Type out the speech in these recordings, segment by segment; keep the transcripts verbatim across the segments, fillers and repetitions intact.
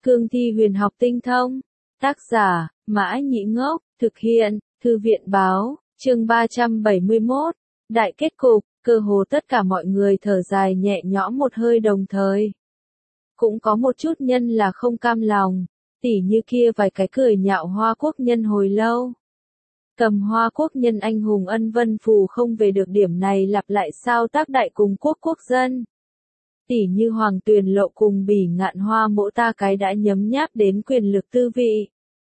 Cương thi huyền học tinh thông. Tác giả, Mã Nhĩ Ngốc, thực hiện, Thư viện Báo, chương ba trăm bảy mươi mốt. Đại kết cục, cơ hồ tất cả mọi người thở dài nhẹ nhõm một hơi đồng thời. Cũng có một chút nhân là không cam lòng, tỉ như kia vài cái cười nhạo Hoa Quốc nhân hồi lâu. Cầm Hoa Quốc nhân anh hùng Ân Vân Phù không về được điểm này lặp lại sao tác đại cùng quốc quốc dân. Tỉ như Hoàng Tuyền Lộ cùng Bỉ Ngạn Hoa mỗ ta cái đã nhấm nháp đến quyền lực tư vị.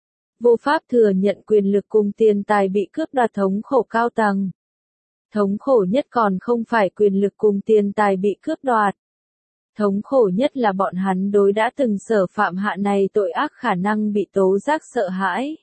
Vô pháp thừa nhận quyền lực cùng tiền tài bị cướp đoạt thống khổ cao tầng. Thống khổ nhất còn không phải quyền lực cùng tiền tài bị cướp đoạt. Thống khổ nhất là bọn hắn đối đã từng sở phạm hạ này tội ác khả năng bị tố giác sợ hãi.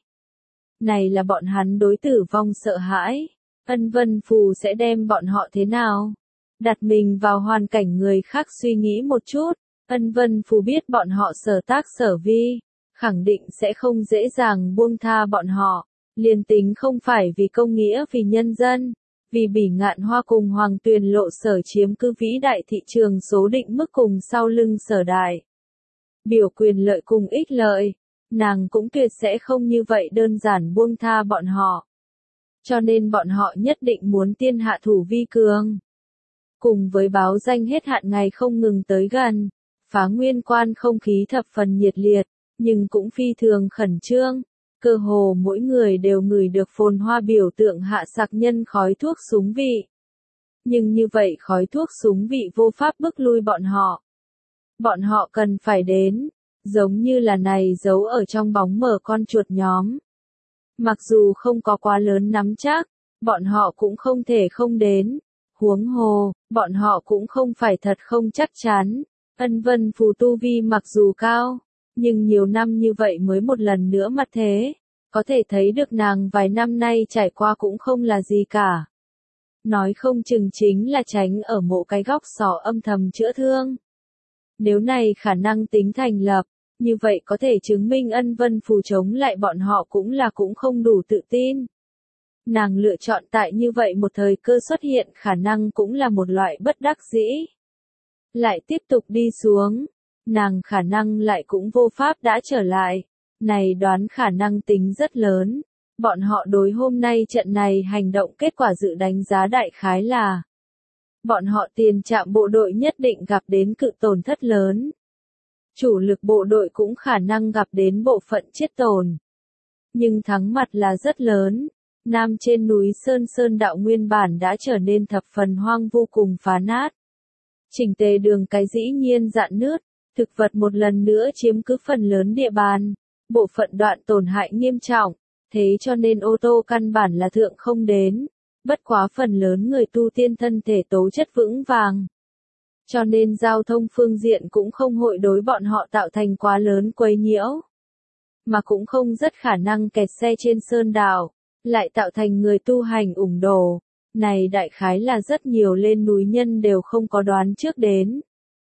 Này là bọn hắn đối tử vong sợ hãi. Ân Vân Phù sẽ đem bọn họ thế nào? Đặt mình vào hoàn cảnh người khác suy nghĩ một chút. Ân Vân Phù biết bọn họ sở tác sở vi, khẳng định sẽ không dễ dàng buông tha bọn họ. Liên tính không phải vì công nghĩa vì nhân dân, vì Bỉ Ngạn Hoa cùng Hoàng Tuyền Lộ sở chiếm cứ vĩ đại thị trường số định mức cùng sau lưng sở đại. Biểu quyền lợi cùng ích lợi, nàng cũng tuyệt sẽ không như vậy đơn giản buông tha bọn họ. Cho nên bọn họ nhất định muốn tiên hạ thủ vi cường. Cùng với báo danh hết hạn ngày không ngừng tới gần, Phá Nguyên Quan không khí thập phần nhiệt liệt, nhưng cũng phi thường khẩn trương. Cơ hồ mỗi người đều ngửi được phồn hoa biểu tượng hạ sạc nhân khói thuốc súng vị. Nhưng như vậy khói thuốc súng vị vô pháp bức lui bọn họ. Bọn họ cần phải đến, giống như là này giấu ở trong bóng mờ con chuột nhóm. Mặc dù không có quá lớn nắm chắc, bọn họ cũng không thể không đến. Huống hồ, bọn họ cũng không phải thật không chắc chắn. Ân Vân Phù tu vi mặc dù cao, nhưng nhiều năm như vậy mới một lần nữa mặt thế, có thể thấy được nàng vài năm nay trải qua cũng không là gì cả. Nói không chừng chính là tránh ở một cái góc sò âm thầm chữa thương. Nếu này khả năng tính thành lập, như vậy có thể chứng minh Ân Vân Phù chống lại bọn họ cũng là cũng không đủ tự tin. Nàng lựa chọn tại như vậy một thời cơ xuất hiện khả năng cũng là một loại bất đắc dĩ. Lại tiếp tục đi xuống, nàng khả năng lại cũng vô pháp đã trở lại. Này đoán khả năng tính rất lớn. Bọn họ đối hôm nay trận này hành động kết quả dự đánh giá đại khái là bọn họ tiền trạm bộ đội nhất định gặp đến cự tổn thất lớn. Chủ lực bộ đội cũng khả năng gặp đến bộ phận chết tổn. Nhưng thắng mặt là rất lớn. Nam trên núi Sơn Sơn Đạo nguyên bản đã trở nên thập phần hoang vu cùng phá nát. Chỉnh tề đường cái dĩ nhiên rạn nứt, thực vật một lần nữa chiếm cứ phần lớn địa bàn, bộ phận đoạn tổn hại nghiêm trọng, thế cho nên ô tô căn bản là thượng không đến, bất quá phần lớn người tu tiên thân thể tố chất vững vàng. Cho nên giao thông phương diện cũng không hội đối bọn họ tạo thành quá lớn quấy nhiễu, mà cũng không rất khả năng kẹt xe trên sơn đảo, lại tạo thành người tu hành ủng đổ. Này đại khái là rất nhiều lên núi nhân đều không có đoán trước đến.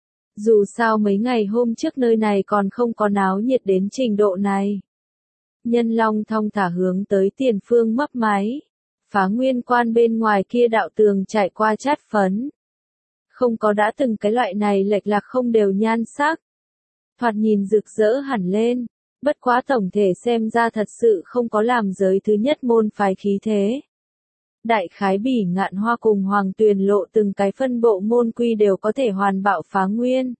Dù sao mấy ngày hôm trước nơi này còn không có náo nhiệt đến trình độ này. Nhân long thong thả hướng tới tiền phương mấp máy. Phá Nguyên Quan bên ngoài kia đạo tường trải qua chát phấn. Không có đã từng cái loại này lệch lạc không đều nhan sắc. Thoạt nhìn rực rỡ hẳn lên. Bất quá tổng thể xem ra thật sự không có làm giới thứ nhất môn phái khí thế. Đại khái Bỉ Ngạn Hoa cùng Hoàng Tuyền Lộ từng cái phân bộ môn quy đều có thể hoàn bạo Phá Nguyên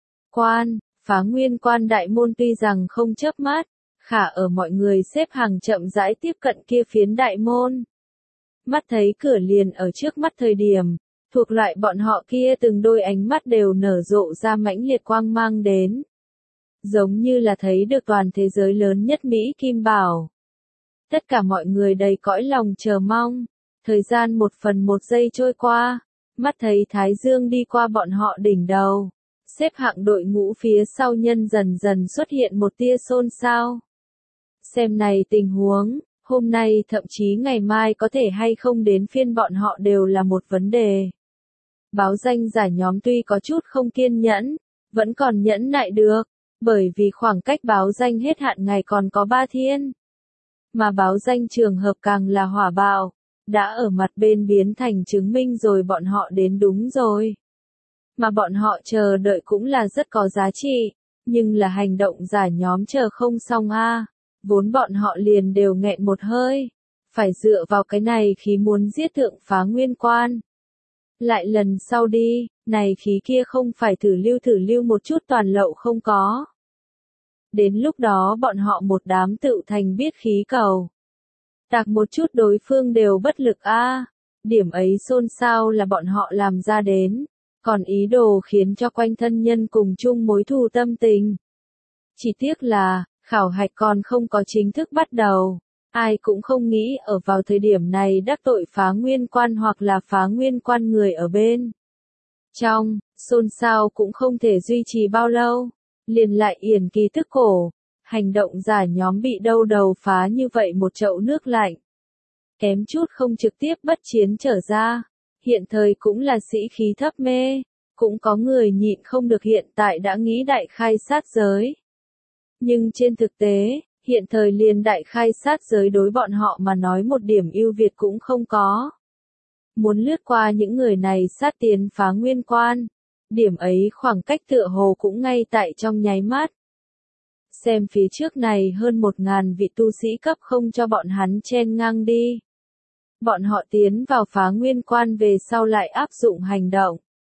Quan. Phá Nguyên Quan đại môn tuy rằng không chớp mắt, khả ở mọi người xếp hàng chậm rãi tiếp cận kia phiến đại môn. Mắt thấy cửa liền ở trước mắt thời điểm, thuộc loại bọn họ kia từng đôi ánh mắt đều nở rộ ra mãnh liệt quang mang đến. Giống như là thấy được toàn thế giới lớn nhất Mỹ Kim Bảo. Tất cả mọi người đầy cõi lòng chờ mong. Thời gian một phần một giây trôi qua, mắt thấy Thái Dương đi qua bọn họ đỉnh đầu. Xếp hạng đội ngũ phía sau nhân dần dần xuất hiện một tia xôn xao. Xem này tình huống, hôm nay thậm chí ngày mai có thể hay không đến phiên bọn họ đều là một vấn đề. Báo danh giả nhóm tuy có chút không kiên nhẫn, vẫn còn nhẫn nại được, bởi vì khoảng cách báo danh hết hạn ngày còn có ba thiên. Mà báo danh trường hợp càng là hỏa bạo, đã ở mặt bên biến thành chứng minh rồi bọn họ đến đúng rồi. Mà bọn họ chờ đợi cũng là rất có giá trị, Nhưng là hành động giả nhóm chờ không xong a, vốn bọn họ liền đều nghẹn một hơi, phải dựa vào cái này khí muốn giết thượng Phá Nguyên Quan. Lại lần sau đi, này khí kia không phải thử lưu thử lưu một chút toàn lậu không có. Đến lúc đó bọn họ một đám tự thành biết khí cầu. Tạc một chút đối phương đều bất lực a. Điểm ấy xôn xao là bọn họ làm ra đến, còn ý đồ khiến cho quanh thân nhân cùng chung mối thù tâm tình. Chỉ tiếc là, khảo hạch còn không có chính thức bắt đầu, ai cũng không nghĩ ở vào thời điểm này đắc tội Phá Nguyên Quan hoặc là Phá Nguyên Quan người ở bên. Trong, xôn xao cũng không thể duy trì bao lâu, liền lại yển kỳ tức cổ, hành động giả nhóm bị đâu đầu phá như vậy một chậu nước lạnh. Kém chút không trực tiếp bất chiến trở ra, hiện thời cũng là sĩ khí thấp mê, cũng có người nhịn không được hiện tại đã nghĩ đại khai sát giới. Nhưng trên thực tế, hiện thời liền đại khai sát giới đối bọn họ mà nói một điểm ưu việt cũng không có. Muốn lướt qua những người này sát tiến Phá Nguyên Quan, điểm ấy khoảng cách tựa hồ cũng ngay tại trong nháy mắt. Xem phía trước này hơn một ngàn vị tu sĩ cấp không cho bọn hắn chen ngang đi. Bọn họ tiến vào Phá Nguyên Quan về sau lại áp dụng hành động.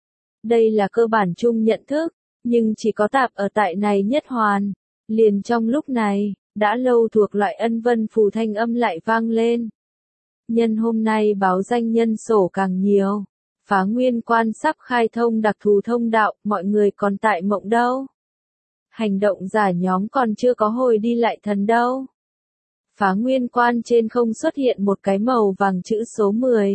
Đây là cơ bản chung nhận thức, nhưng chỉ có tạp ở tại này nhất hoàn. Liền trong lúc này, đã lâu thuộc loại ân vân phù thanh âm lại vang lên. Nhân hôm nay báo danh nhân sổ càng nhiều. Phá Nguyên Quan sắp khai thông đặc thù thông đạo, mọi người còn tại mộng đâu. Hành động giả nhóm còn chưa có hồi đi lại thần đâu. Phá Nguyên Quan trên không xuất hiện một cái màu vàng chữ số mười.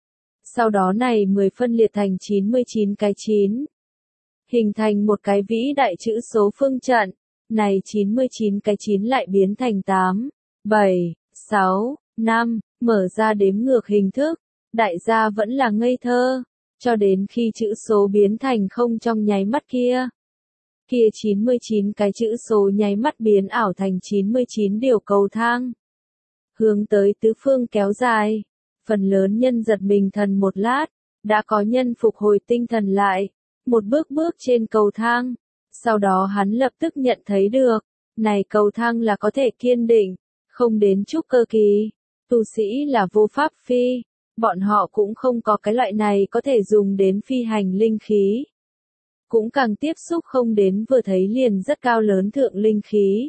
Sau đó này mười phân liệt thành chín mươi chín cái chín. Hình thành một cái vĩ đại chữ số phương trận. Này chín mươi chín cái chín lại biến thành tám, bảy, sáu, năm, mở ra đếm ngược hình thức. Đại gia vẫn là ngây thơ, cho đến khi chữ số biến thành không trong nháy mắt kia. Kia chín mươi chín cái chữ số nháy mắt biến ảo thành chín mươi chín điều cầu thang. Hướng tới tứ phương kéo dài. Phần lớn nhân giật mình thần một lát, đã có nhân phục hồi tinh thần lại. Một bước bước trên cầu thang. Sau đó hắn lập tức nhận thấy được, này cầu thang là có thể kiên định, không đến trúc cơ kỳ. Tu sĩ là vô pháp phi, bọn họ cũng không có cái loại này có thể dùng đến phi hành linh khí. Cũng càng tiếp xúc không đến vừa thấy liền rất cao lớn thượng linh khí.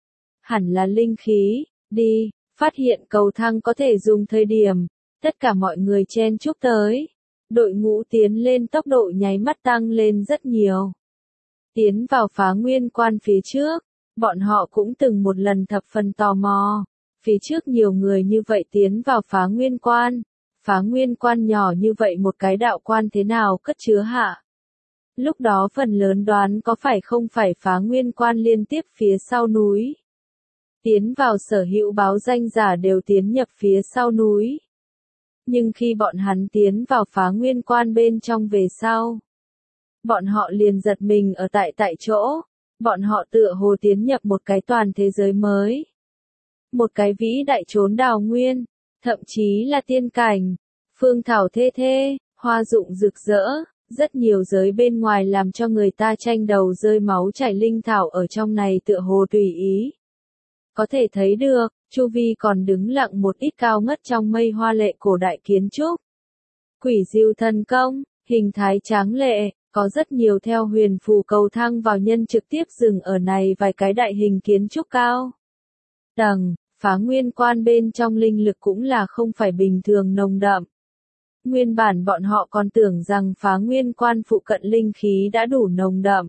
Hẳn là linh khí, đi, phát hiện cầu thang có thể dùng thời điểm, tất cả mọi người chen chúc tới. Đội ngũ tiến lên tốc độ nháy mắt tăng lên rất nhiều. Tiến vào Phá Nguyên Quan phía trước, bọn họ cũng từng một lần thập phần tò mò. Phía trước nhiều người như vậy tiến vào Phá Nguyên Quan. Phá Nguyên Quan nhỏ như vậy một cái đạo quan thế nào cất chứa hạ. Lúc đó phần lớn đoán có phải không phải Phá Nguyên Quan liên tiếp phía sau núi. Tiến vào sở hữu báo danh giả đều tiến nhập phía sau núi. Nhưng khi bọn hắn tiến vào Phá Nguyên Quan bên trong về sau, bọn họ liền giật mình ở tại tại chỗ, bọn họ tựa hồ tiến nhập một cái toàn thế giới mới. Một cái vĩ đại trốn đào nguyên, thậm chí là tiên cảnh, phương thảo thê thê, hoa dụng rực rỡ, rất nhiều giới bên ngoài làm cho người ta tranh đầu rơi máu chảy linh thảo ở trong này tựa hồ tùy ý. Có thể thấy được, chu vi còn đứng lặng một ít cao ngất trong mây hoa lệ cổ đại kiến trúc. Quỷ diêu thần công, hình thái tráng lệ. Có rất nhiều theo huyền phù cầu thang vào nhân trực tiếp dừng ở này vài cái đại hình kiến trúc cao. Tầng, Phá Nguyên Quan bên trong linh lực cũng là không phải bình thường nồng đậm. Nguyên bản bọn họ còn tưởng rằng Phá Nguyên Quan phụ cận linh khí đã đủ nồng đậm.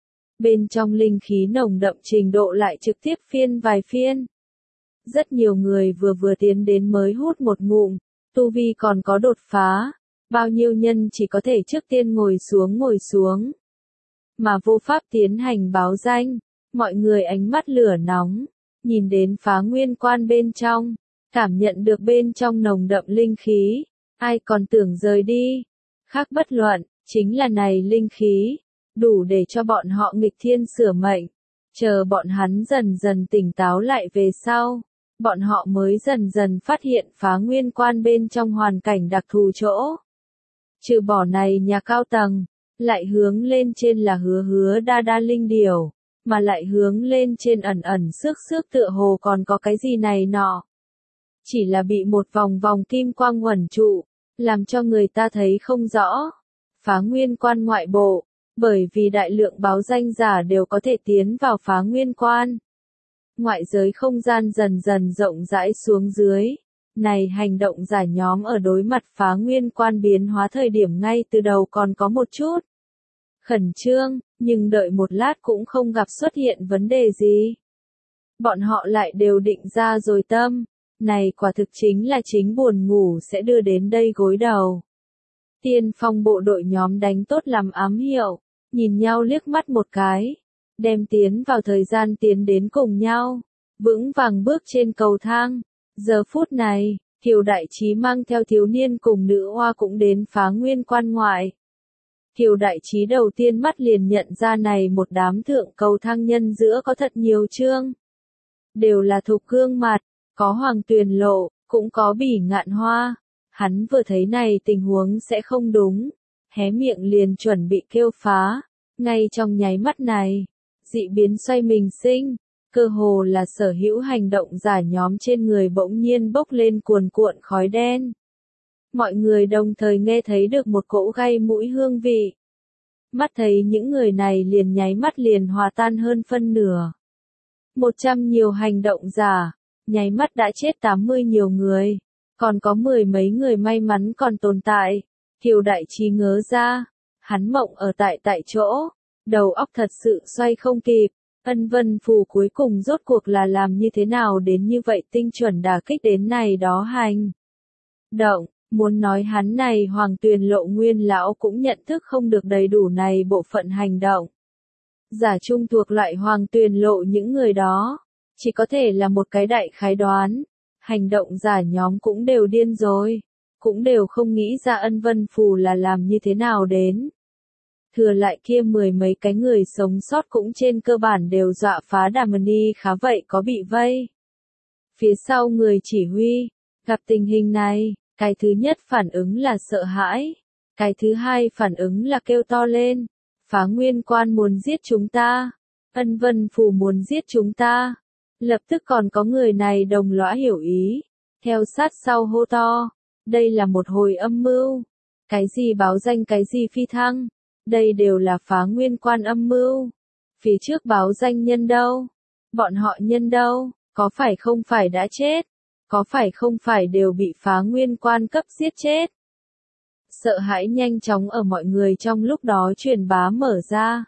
Bên trong linh khí nồng đậm trình độ lại trực tiếp phiên vài phiên. Rất nhiều người vừa vừa tiến đến mới hút một ngụm, tu vi còn có đột phá. Bao nhiêu nhân chỉ có thể trước tiên ngồi xuống ngồi xuống. Mà vô pháp tiến hành báo danh, mọi người ánh mắt lửa nóng, nhìn đến Phá Nguyên Quan bên trong, cảm nhận được bên trong nồng đậm linh khí, ai còn tưởng rời đi. Khác bất luận, chính là này linh khí, đủ để cho bọn họ nghịch thiên sửa mệnh, chờ bọn hắn dần dần tỉnh táo lại về sau. Bọn họ mới dần dần phát hiện Phá Nguyên Quan bên trong hoàn cảnh đặc thù chỗ. Trừ bỏ này nhà cao tầng, lại hướng lên trên là hứa hứa đa đa linh điểu, mà lại hướng lên trên ẩn ẩn xước xước tựa hồ còn có cái gì này nọ. Chỉ là bị một vòng vòng kim quang uẩn trụ, làm cho người ta thấy không rõ. Phá Nguyên Quan ngoại bộ, bởi vì đại lượng báo danh giả đều có thể tiến vào Phá Nguyên Quan. Ngoại giới không gian dần dần rộng rãi xuống dưới. Này hành động giả nhóm ở đối mặt Phá Nguyên Quan biến hóa thời điểm ngay từ đầu còn có một chút khẩn trương, nhưng đợi một lát cũng không gặp xuất hiện vấn đề gì. Bọn họ lại đều định ra rồi tâm, này quả thực chính là chính buồn ngủ sẽ đưa đến đây gối đầu. Tiên phong bộ đội nhóm đánh tốt làm ám hiệu, nhìn nhau liếc mắt một cái, đem tiến vào thời gian tiến đến cùng nhau, vững vàng bước trên cầu thang. Giờ phút này, Kiều Đại Trí mang theo thiếu niên cùng nữ hoa cũng đến Phá Nguyên Quan ngoại. Kiều Đại Trí đầu tiên mắt liền nhận ra này một đám thượng cầu thang nhân giữa có thật nhiều chương. Đều là thục gương mặt, có Hoàng Tuyền Lộ, cũng có Bỉ Ngạn Hoa. Hắn vừa thấy này tình huống sẽ không đúng, hé miệng liền chuẩn bị kêu phá. Ngay trong nháy mắt này, dị biến xoay mình sinh, cơ hồ là sở hữu hành động giả nhóm trên người bỗng nhiên bốc lên cuồn cuộn khói đen. Mọi người đồng thời nghe thấy được một cỗ gai mũi hương vị. Mắt thấy những người này liền nháy mắt liền hòa tan hơn phân nửa. Một trăm nhiều hành động giả, nháy mắt đã chết tám mươi nhiều người, còn có mười mấy người may mắn còn tồn tại. Kiều Đại Trí ngớ ra, hắn mộng ở tại tại chỗ, đầu óc thật sự xoay không kịp. Ân Vân Phù cuối cùng rốt cuộc là làm như thế nào đến như vậy tinh chuẩn đả kích đến này đó hành động. Muốn nói hắn này Hoàng Tuyền Lộ nguyên lão cũng nhận thức không được đầy đủ này bộ phận hành động. Giả trung thuộc loại Hoàng Tuyền Lộ những người đó, chỉ có thể là một cái đại khái đoán. Hành động giả nhóm cũng đều điên rồi, cũng đều không nghĩ ra Ân Vân Phù là làm như thế nào đến. Thừa lại kia mười mấy cái người sống sót cũng trên cơ bản đều dọa phá Đà Mân Y khá vậy có bị vây. Phía sau người chỉ huy, gặp tình hình này, cái thứ nhất phản ứng là sợ hãi, cái thứ hai phản ứng là kêu to lên. Phá Nguyên Quan muốn giết chúng ta, Ân Vân Phù muốn giết chúng ta. Lập tức còn có người này đồng lõa hiểu ý, theo sát sau hô to, đây là một hồi âm mưu. Cái gì báo danh cái gì phi thăng, đây đều là Phá Nguyên Quan âm mưu. Phía trước báo danh nhân đâu? Bọn họ nhân đâu? Có phải không phải đã chết? Có phải không phải đều bị Phá Nguyên Quan cấp giết chết? Sợ hãi nhanh chóng ở mọi người trong lúc đó truyền bá mở ra.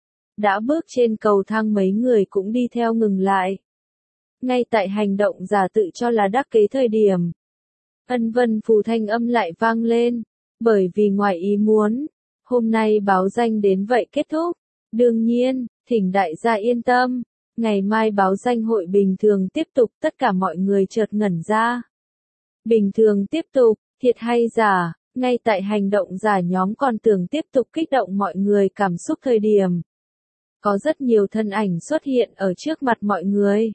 Đã bước trên cầu thang mấy người cũng đi theo ngừng lại. Ngay tại hành động giả tự cho là đắc kế thời điểm, Ân Vân Phù thanh âm lại vang lên, bởi vì ngoài ý muốn, hôm nay báo danh đến vậy kết thúc. Đương nhiên, thỉnh đại gia yên tâm, ngày mai báo danh hội bình thường tiếp tục. Tất cả mọi người chợt ngẩn ra. Bình thường tiếp tục, thiệt hay giả? Ngay tại hành động giả nhóm còn tưởng tiếp tục kích động mọi người cảm xúc thời điểm, có rất nhiều thân ảnh xuất hiện ở trước mặt mọi người.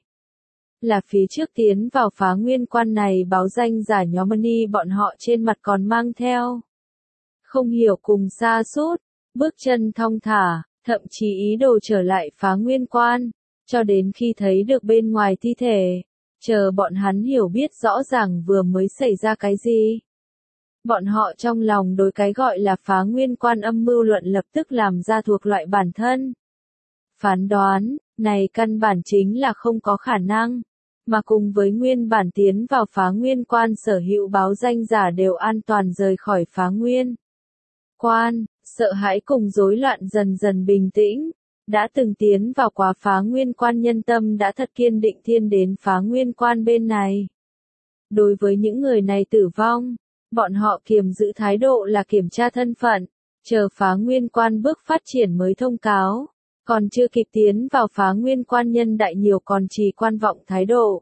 Là phía trước tiến vào Phá Nguyên Quan này báo danh giả nhóm Mani, bọn họ trên mặt còn mang theo không hiểu cùng xa sút, bước chân thong thả, thậm chí ý đồ trở lại Phá Nguyên Quan, cho đến khi thấy được bên ngoài thi thể, chờ bọn hắn hiểu biết rõ ràng vừa mới xảy ra cái gì. Bọn họ trong lòng đối cái gọi là Phá Nguyên Quan âm mưu luận lập tức làm ra thuộc loại bản thân. Phán đoán, này căn bản chính là không có khả năng, mà cùng với nguyên bản tiến vào Phá Nguyên Quan sở hữu báo danh giả đều an toàn rời khỏi Phá Nguyên Quan, sợ hãi cùng rối loạn dần dần bình tĩnh. Đã từng tiến vào quá Phá Nguyên Quan nhân tâm đã thật kiên định thiên đến Phá Nguyên Quan bên này. Đối với những người này tử vong, bọn họ kiềm giữ thái độ là kiểm tra thân phận, chờ Phá Nguyên Quan bước phát triển mới thông cáo. Còn chưa kịp tiến vào Phá Nguyên Quan nhân đại nhiều còn trì quan vọng thái độ.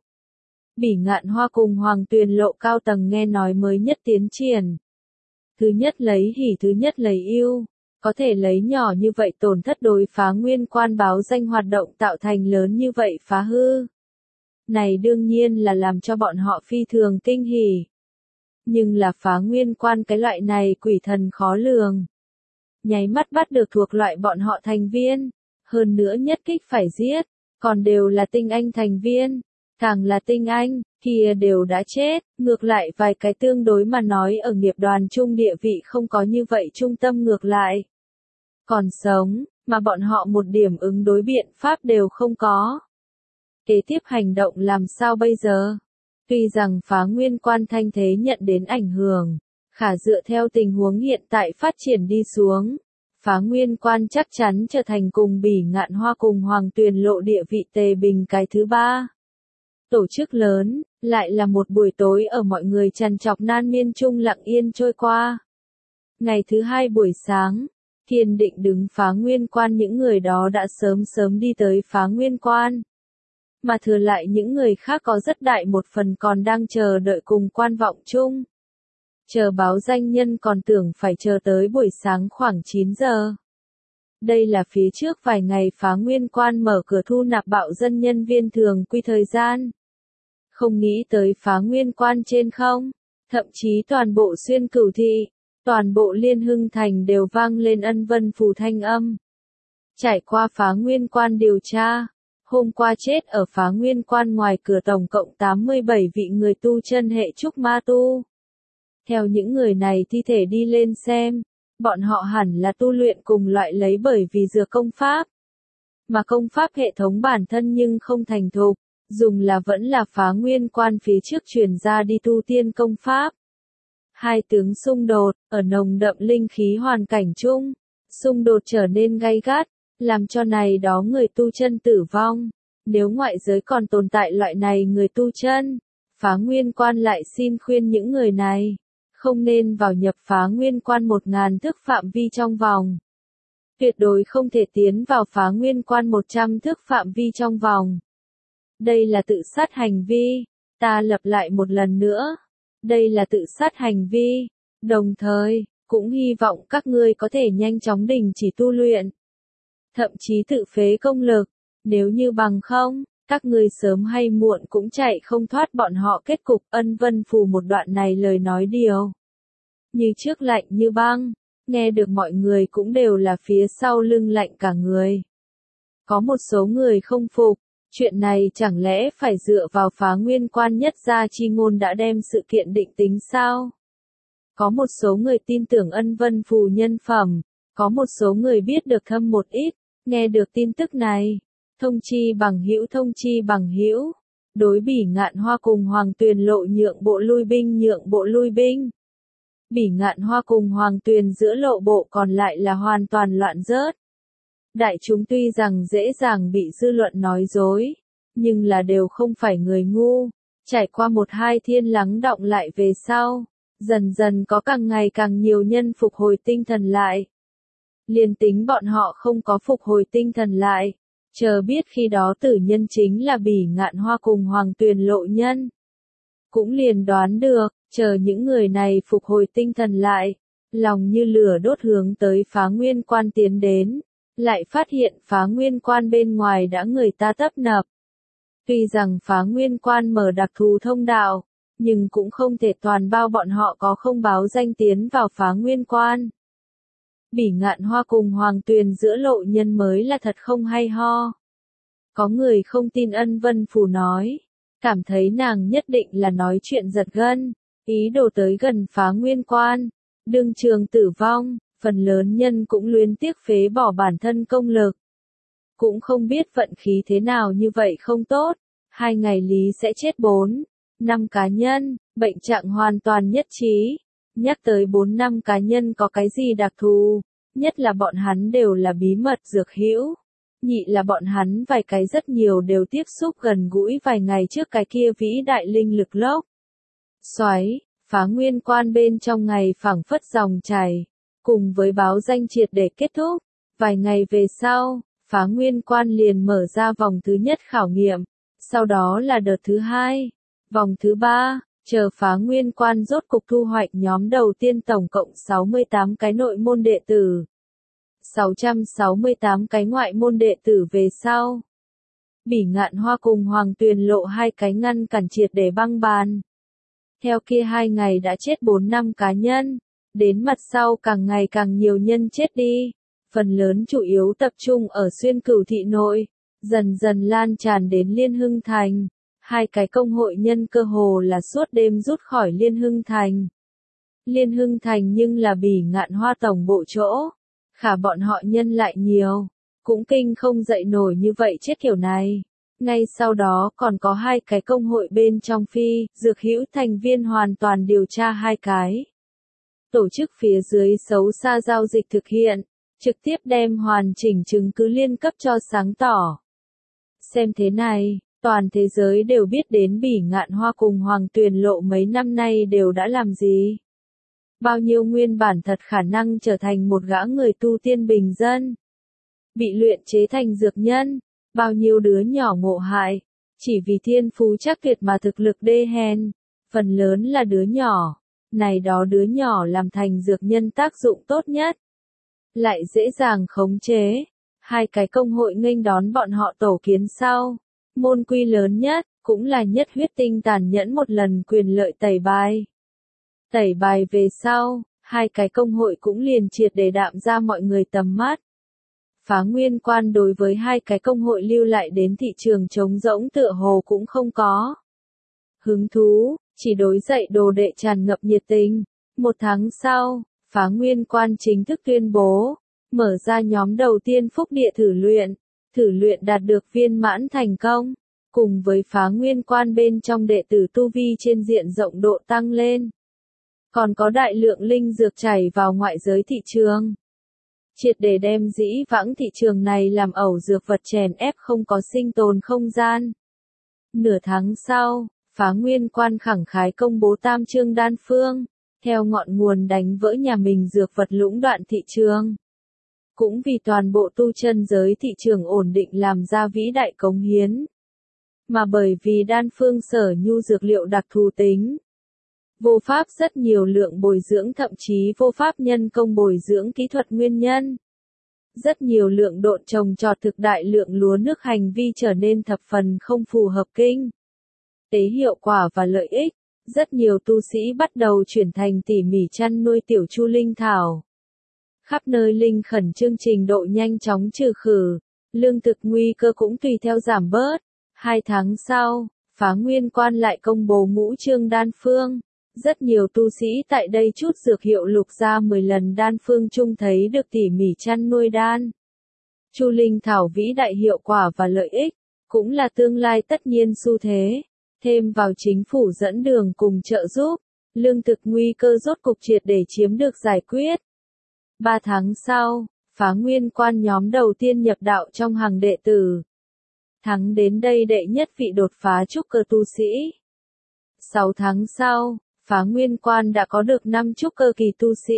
Bỉ Ngạn Hoa cùng Hoàng Tuyền Lộ cao tầng nghe nói mới nhất tiến triển. Thứ nhất lấy hỉ, thứ nhất lấy ưu, có thể lấy nhỏ như vậy tổn thất đối Phá Nguyên Quan báo danh hoạt động tạo thành lớn như vậy phá hư. Này đương nhiên là làm cho bọn họ phi thường kinh hỉ. Nhưng là Phá Nguyên Quan cái loại này quỷ thần khó lường. Nháy mắt bắt được thuộc loại bọn họ thành viên. hơn nữa nhất kích phải giết, còn đều là tinh anh thành viên, càng là tinh anh, kia đều đã chết, ngược lại vài cái tương đối mà nói ở nghiệp đoàn chung địa vị không có như vậy trung tâm ngược lại. Còn sống, mà bọn họ một điểm ứng đối biện pháp đều không có. Kế tiếp hành động làm sao bây giờ? Tuy rằng Phá Nguyên Quan thanh thế nhận đến ảnh hưởng, khả dựa theo tình huống hiện tại phát triển đi xuống, Phá Nguyên Quan chắc chắn trở thành cùng Bỉ Ngạn Hoa cùng Hoàng Tuyền Lộ địa vị tề bình cái thứ ba. Tổ chức lớn, lại là một buổi tối ở mọi người trằn trọc nan miên chung lặng yên trôi qua. Ngày thứ hai buổi sáng, Kiên định đứng Phá Nguyên Quan những người đó đã sớm sớm đi tới Phá Nguyên Quan. Mà thừa lại những người khác có rất đại một phần còn đang chờ đợi cùng quan vọng chung. Chờ báo danh nhân còn tưởng phải chờ tới buổi sáng khoảng chín giờ. Đây là phía trước vài ngày Phá Nguyên Quan mở cửa thu nạp bạo dân nhân viên thường quy thời gian. Không nghĩ tới Phá Nguyên Quan trên không, thậm chí toàn bộ Xuyên Cửu Thị, toàn bộ Liên Hưng Thành đều vang lên ân vân phù thanh âm. Trải qua Phá Nguyên Quan điều tra, hôm qua chết ở Phá Nguyên Quan ngoài cửa tổng cộng tám mươi bảy vị người tu chân hệ trúc ma tu. Theo những người này thi thể đi lên xem, bọn họ hẳn là tu luyện cùng loại lấy bởi vì dừa công pháp. Mà công pháp hệ thống bản thân nhưng không thành thục, dùng là vẫn là Phá Nguyên Quan phía trước truyền ra đi tu tiên công pháp. Hai tướng xung đột, ở nồng đậm linh khí hoàn cảnh chung, xung đột trở nên gay gắt, làm cho này đó người tu chân tử vong. Nếu ngoại giới còn tồn tại loại này người tu chân, Phá Nguyên Quan lại xin khuyên những người này, không nên vào nhập Phá Nguyên Quan một ngàn thước phạm vi trong vòng. Tuyệt đối không thể tiến vào Phá Nguyên Quan một trăm thước phạm vi trong vòng. Đây là tự sát hành vi, ta lặp lại một lần nữa. Đây là tự sát hành vi, đồng thời, cũng hy vọng các ngươi có thể nhanh chóng đình chỉ tu luyện. Thậm chí tự phế công lực, nếu như bằng không, các ngươi sớm hay muộn cũng chạy không thoát bọn họ kết cục. Ân vân phù một đoạn này lời nói điều. Như trước lạnh như băng, nghe được mọi người cũng đều là phía sau lưng lạnh cả người. Có một số người không phục. Chuyện này chẳng lẽ phải dựa vào Phá Nguyên Quan nhất gia chi ngôn đã đem sự kiện định tính sao? Có một số người tin tưởng ân vân phù nhân phẩm, có một số người biết được thâm một ít, nghe được tin tức này. Thông chi bằng hữu thông chi bằng hữu. Đối Bỉ Ngạn Hoa cùng Hoàng Tuyền Lộ nhượng bộ lui binh nhượng bộ lui binh. Bỉ Ngạn Hoa cùng Hoàng Tuyền giữa lộ bộ còn lại là hoàn toàn loạn rớt. Đại chúng tuy rằng dễ dàng bị dư luận nói dối, nhưng là đều không phải người ngu. Trải qua một hai thiên lắng đọng lại về sau, dần dần có càng ngày càng nhiều nhân phục hồi tinh thần lại. Liên tính bọn họ không có phục hồi tinh thần lại, chờ biết khi đó tử nhân chính là Bỉ Ngạn Hoa cùng Hoàng Tuyền Lộ nhân. Cũng liền đoán được, chờ những người này phục hồi tinh thần lại, lòng như lửa đốt hướng tới Phá Nguyên Quan tiến đến. Lại phát hiện Phá Nguyên Quan bên ngoài đã người ta tấp nập. Tuy rằng Phá Nguyên Quan mở đặc thù thông đạo, nhưng cũng không thể toàn bao bọn họ có không báo danh tiến vào Phá Nguyên Quan. Bỉ Ngạn Hoa cùng Hoàng Tuyền giữa lộ nhân mới là thật không hay ho. Có người không tin ân vân phù nói, cảm thấy nàng nhất định là nói chuyện giật gân, ý đồ tới gần Phá Nguyên Quan, đương trường tử vong. Phần lớn nhân cũng luyến tiếc phế bỏ bản thân công lực. Cũng không biết vận khí thế nào như vậy không tốt. Hai ngày lý sẽ chết bốn, năm cá nhân, bệnh trạng hoàn toàn nhất trí. Nhắc tới bốn năm cá nhân có cái gì đặc thù, nhất là bọn hắn đều là bí mật dược hữu. Nhị là bọn hắn vài cái rất nhiều đều tiếp xúc gần gũi vài ngày trước cái kia vĩ đại linh lực lốc. Xoáy, Phá Nguyên Quan bên trong ngày phảng phất dòng chảy. Cùng với báo danh triệt để kết thúc, vài ngày về sau, Phá Nguyên Quan liền mở ra vòng thứ nhất khảo nghiệm, sau đó là đợt thứ hai, vòng thứ ba, chờ Phá Nguyên Quan rốt cục thu hoạch nhóm đầu tiên tổng cộng sáu mươi tám cái nội môn đệ tử, sáu trăm sáu mươi tám cái ngoại môn đệ tử về sau. Bỉ Ngạn Hoa cùng Hoàng Tuyền Lộ hai cái ngăn cản triệt để băng bàn. Theo kia hai ngày đã chết bốn năm cá nhân. Đến mặt sau càng ngày càng nhiều nhân chết đi. phần lớn chủ yếu tập trung ở xuyên cửu thị nội, dần dần lan tràn đến Liên Hưng Thành. Hai cái công hội nhân cơ hồ là suốt đêm rút khỏi Liên Hưng Thành. Liên Hưng Thành nhưng là Bỉ Ngạn Hoa tổng bộ chỗ, khả bọn họ nhân lại nhiều, cũng kinh không dậy nổi như vậy chết kiểu này. Ngay sau đó còn có hai cái công hội bên trong Phi, Dược Hữu thành viên hoàn toàn điều tra hai cái. Tổ chức phía dưới xấu xa giao dịch thực hiện, trực tiếp đem hoàn chỉnh chứng cứ liên cấp cho sáng tỏ. Xem thế này, toàn thế giới đều biết đến Bỉ Ngạn Hoa cùng Hoàng Tuyền Lộ mấy năm nay đều đã làm gì. Bao nhiêu nguyên bản thật khả năng trở thành một gã người tu tiên bình dân, bị luyện chế thành dược nhân, bao nhiêu đứa nhỏ ngộ hại, chỉ vì thiên phú chắc tuyệt mà thực lực đê hèn, phần lớn là đứa nhỏ, này đó đứa nhỏ làm thành dược nhân tác dụng tốt nhất, lại dễ dàng khống chế. Hai cái công hội nghênh đón bọn họ tổ kiến sau, môn quy lớn nhất, cũng là nhất huyết tinh tàn nhẫn một lần quyền lợi tẩy bài. Tẩy bài về sau, hai cái công hội cũng liền triệt để đạm ra mọi người tầm mắt. Phá Nguyên Quan đối với hai cái công hội lưu lại đến thị trường trống rỗng tựa hồ cũng không có hứng thú, chỉ đối dạy đồ đệ tràn ngập nhiệt tình. Một tháng sau, Phá Nguyên Quan chính thức tuyên bố, mở ra nhóm đầu tiên phúc địa thử luyện, thử luyện đạt được viên mãn thành công, cùng với Phá Nguyên Quan bên trong đệ tử tu vi trên diện rộng độ tăng lên. Còn có đại lượng linh dược chảy vào ngoại giới thị trường. Triệt để đem dĩ vãng thị trường này làm ẩu dược vật chèn ép không có sinh tồn không gian. Nửa tháng sau, Phá Nguyên Quan khẳng khái công bố tam chương đan phương, theo ngọn nguồn đánh vỡ nhà mình dược vật lũng đoạn thị trường. Cũng vì toàn bộ tu chân giới thị trường ổn định làm ra vĩ đại cống hiến. Mà bởi vì đan phương sở nhu dược liệu đặc thù tính, vô pháp rất nhiều lượng bồi dưỡng thậm chí vô pháp nhân công bồi dưỡng kỹ thuật nguyên nhân. Rất nhiều lượng độn trồng trọt thực đại lượng lúa nước hành vi trở nên thập phần không phù hợp kinh tế hiệu quả và lợi ích. Rất nhiều tu sĩ bắt đầu chuyển thành tỉ mỉ chăn nuôi tiểu chu linh thảo. Khắp nơi linh khẩn chương trình độ nhanh chóng trừ khử, lương thực nguy cơ cũng tùy theo giảm bớt. Hai tháng sau, Phá Nguyên Quan lại công bố ngũ chương đan phương. Rất nhiều tu sĩ tại đây chút dược hiệu lục ra mười lần đan phương chung thấy được tỉ mỉ chăn nuôi đan. Chu linh thảo vĩ đại hiệu quả và lợi ích, cũng là tương lai tất nhiên xu thế. Thêm vào chính phủ dẫn đường cùng trợ giúp, lương thực nguy cơ rốt cục triệt để chiếm được giải quyết. Ba tháng sau, Phá Nguyên Quan nhóm đầu tiên nhập đạo trong hàng đệ tử. Thắng đến đây đệ nhất vị đột phá trúc cơ tu sĩ. Sáu tháng sau, Phá Nguyên Quan đã có được năm trúc cơ kỳ tu sĩ.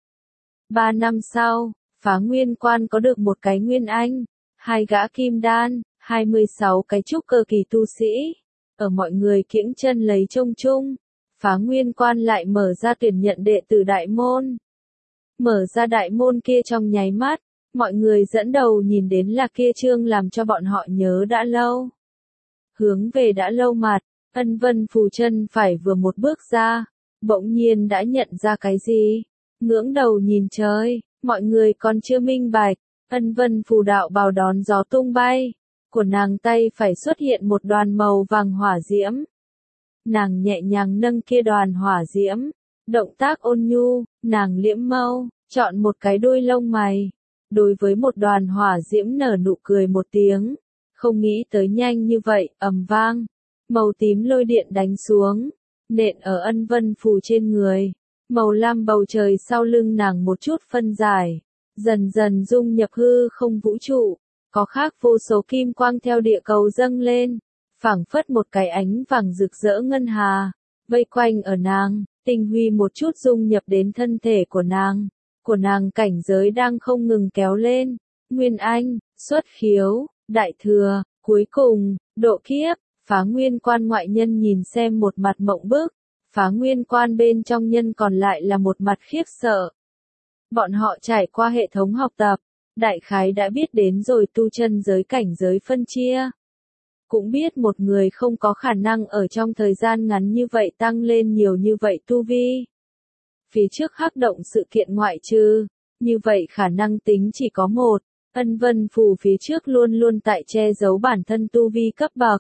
Ba năm sau, Phá Nguyên Quan có được một cái nguyên anh, hai gã kim đan, hai mươi sáu cái trúc cơ kỳ tu sĩ. Ở mọi người kiễng chân lấy trông chung, Phá Nguyên Quan lại mở ra tuyển nhận đệ tử đại môn. Mở ra đại môn kia trong nháy mắt, mọi người dẫn đầu nhìn đến là kia chương làm cho bọn họ nhớ đã lâu. Hướng về đã lâu mặt, Ân Vân Phù chân phải vừa một bước ra, bỗng nhiên đã nhận ra cái gì. Ngưỡng đầu nhìn trời, mọi người còn chưa minh bạch, Ân Vân Phù đạo bào đón gió tung bay. Của nàng tay phải xuất hiện một đoàn màu vàng hỏa diễm. Nàng nhẹ nhàng nâng kia đoàn hỏa diễm, động tác ôn nhu, nàng liễm mâu, chọn một cái đuôi lông mày. Đối với một đoàn hỏa diễm nở nụ cười một tiếng, không nghĩ tới nhanh như vậy, ầm vang. Màu tím lôi điện đánh xuống, nện ở Ân Vân Phù trên người. Màu lam bầu trời sau lưng nàng một chút phân giải, dần dần dung nhập hư không vũ trụ. Có khác vô số kim quang theo địa cầu dâng lên, phảng phất một cái ánh vàng rực rỡ ngân hà, vây quanh ở nàng, tinh huy một chút dung nhập đến thân thể của nàng, của nàng cảnh giới đang không ngừng kéo lên, Nguyên Anh, xuất khiếu, đại thừa, cuối cùng, độ kiếp. Phá Nguyên Quan ngoại nhân nhìn xem một mặt mộng bức, Phá Nguyên Quan bên trong nhân còn lại là một mặt khiếp sợ. Bọn họ trải qua hệ thống học tập, đại khái đã biết đến rồi tu chân giới cảnh giới phân chia. Cũng biết một người không có khả năng ở trong thời gian ngắn như vậy tăng lên nhiều như vậy tu vi. Phía trước hắc động sự kiện ngoại trừ, Như vậy khả năng tính chỉ có một, Ân Vân Phù phía trước luôn luôn tại che giấu bản thân tu vi cấp bậc.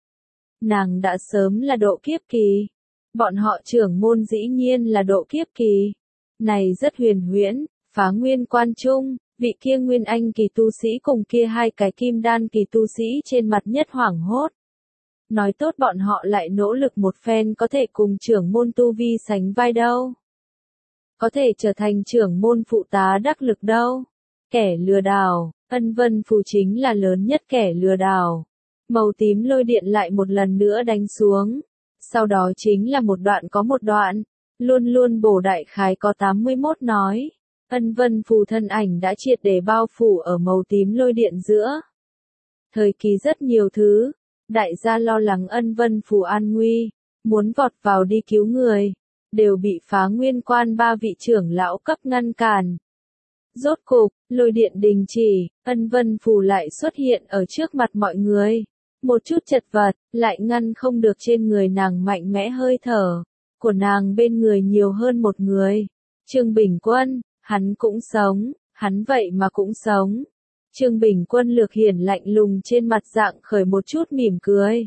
Nàng đã sớm là độ kiếp kỳ. Bọn họ trưởng môn dĩ nhiên là độ kiếp kỳ. Này rất huyền huyễn, Phá Nguyên Quan trung, vị kia Nguyên Anh kỳ tu sĩ cùng kia hai cái Kim Đan kỳ tu sĩ trên mặt nhất hoảng hốt. Nói tốt bọn họ lại nỗ lực một phen có thể cùng trưởng môn tu vi sánh vai đâu. Có thể trở thành trưởng môn phụ tá đắc lực đâu. Kẻ lừa đảo, Ân Vân Phù chính là lớn nhất kẻ lừa đảo. Màu tím lôi điện lại một lần nữa đánh xuống. Sau đó chính là một đoạn có một đoạn. Luôn luôn bổ đại khái có tám mươi mốt nói. Ân Vân Phù thân ảnh đã triệt để bao phủ ở màu tím lôi điện giữa. Thời kỳ rất nhiều thứ. Đại gia lo lắng Ân Vân Phù an nguy. Muốn vọt vào đi cứu người. Đều bị Phá Nguyên Quan ba vị trưởng lão cấp ngăn cản. Rốt cục, lôi điện đình chỉ, Ân Vân Phù lại xuất hiện ở trước mặt mọi người. Một chút chật vật, lại ngăn không được trên người nàng mạnh mẽ hơi thở. Của nàng bên người nhiều hơn một người. Trương Bình Quân, hắn cũng sống, hắn vậy mà cũng sống. Trương Bình Quân lược hiển lạnh lùng trên mặt dạng khởi một chút mỉm cười.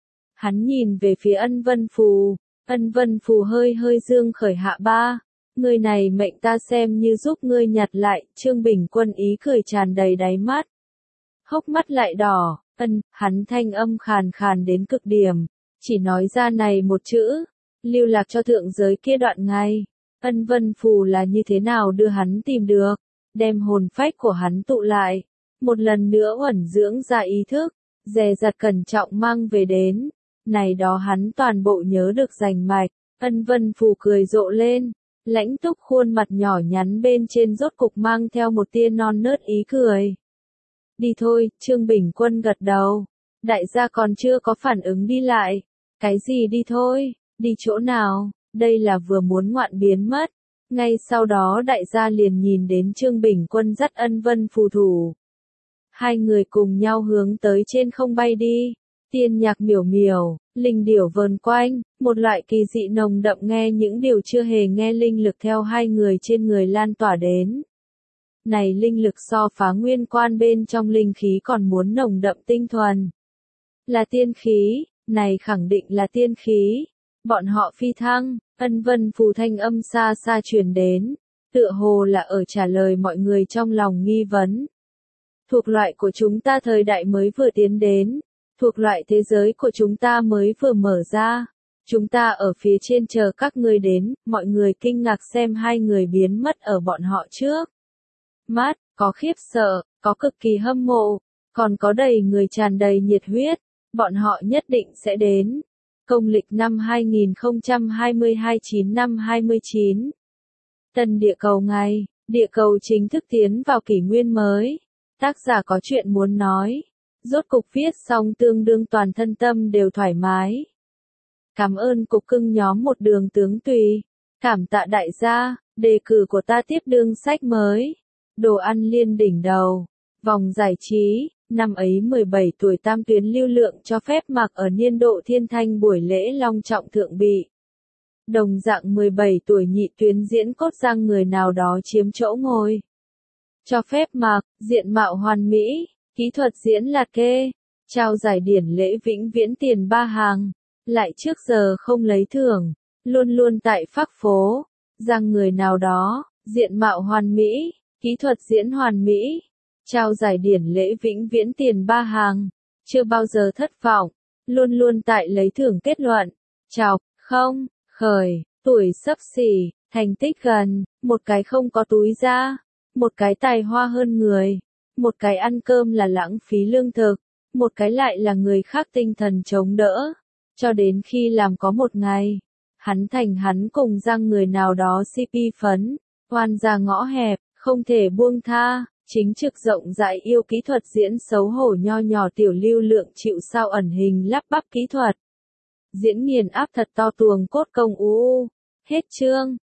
Hắn nhìn về phía Ân Vân Phù, Ân Vân Phù hơi hơi dương khởi hạ ba. Người này mệnh ta xem như giúp ngươi nhặt lại, Trương Bình Quân ý cười tràn đầy đáy mắt. Hốc mắt lại đỏ, ân, hắn thanh âm khàn khàn đến cực điểm, chỉ nói ra này một chữ, lưu lạc cho thượng giới kia đoạn ngày. Ân Vân Phù là như thế nào đưa hắn tìm được, đem hồn phách của hắn tụ lại, một lần nữa uẩn dưỡng ra ý thức, dè dặt cẩn trọng mang về đến, này đó hắn toàn bộ nhớ được rành mạch. Ân Vân Phù cười rộ lên. Lãnh túc khuôn mặt nhỏ nhắn bên trên rốt cục mang theo một tia non nớt ý cười. Đi thôi, Trương Bình Quân gật đầu. Đại gia còn chưa có phản ứng đi lại. Cái gì đi thôi, đi chỗ nào, đây là vừa muốn ngoạn biến mất. Ngay sau đó đại gia liền nhìn đến Trương Bình Quân dắt Ân Vân Phù thủ. Hai người cùng nhau hướng tới trên không bay đi. Tiên nhạc miểu miểu, linh điểu vờn quanh, một loại kỳ dị nồng đậm nghe những điều chưa hề nghe linh lực theo hai người trên người lan tỏa đến. Này linh lực so Phá Nguyên Quan bên trong linh khí còn muốn nồng đậm tinh thuần. Là tiên khí, này khẳng định là tiên khí. Bọn họ phi thăng, Ân Vân Phù thanh âm xa xa truyền đến, tựa hồ là ở trả lời mọi người trong lòng nghi vấn. Thuộc loại của chúng ta thời đại mới vừa tiến đến. Thuộc loại thế giới của chúng ta mới vừa mở ra. Chúng ta ở phía trên chờ các ngươi đến, mọi người kinh ngạc xem hai người biến mất ở bọn họ trước. Mắt, có khiếp sợ, có cực kỳ hâm mộ, còn có đầy người tràn đầy nhiệt huyết. Bọn họ nhất định sẽ đến. Công lịch năm hai nghìn không trăm hai mươi hai chín năm hai mươi chín. Tân địa cầu ngày, địa cầu chính thức tiến vào kỷ nguyên mới. Tác giả có chuyện muốn nói. Rốt cục viết xong tương đương toàn thân tâm đều thoải mái. Cảm ơn cục cưng nhóm một đường tướng tùy. Cảm tạ đại gia, đề cử của ta tiếp đương sách mới. Đồ ăn liên đỉnh đầu. Vòng giải trí, năm ấy mười bảy tuổi tam tuyến lưu lượng cho phép mặc ở niên độ thiên thanh buổi lễ long trọng thượng bị. Đồng dạng mười bảy tuổi nhị tuyến diễn cốt răng người nào đó chiếm chỗ ngồi. Cho phép mặc, diện mạo hoàn mỹ. Kỹ thuật diễn là kê, trao giải điển lễ vĩnh viễn tiền ba hàng, lại trước giờ không lấy thưởng, luôn luôn tại phác phố, rằng người nào đó, diện mạo hoàn mỹ, kỹ thuật diễn hoàn mỹ, trao giải điển lễ vĩnh viễn tiền ba hàng, chưa bao giờ thất vọng, luôn luôn tại lấy thưởng kết luận, chào, không, khởi, tuổi xấp xỉ, thành tích gần, một cái không có túi ra, một cái tài hoa hơn người. Một cái ăn cơm là lãng phí lương thực, một cái lại là người khác tinh thần chống đỡ. Cho đến khi làm có một ngày, hắn thành hắn cùng răng người nào đó xê pê phấn, oan ra ngõ hẹp, không thể buông tha, chính trực rộng rãi yêu kỹ thuật diễn xấu hổ nho nhỏ tiểu lưu lượng chịu sao ẩn hình lắp bắp kỹ thuật. Diễn nghiền áp thật to tuồng cốt công u u. Hết chương.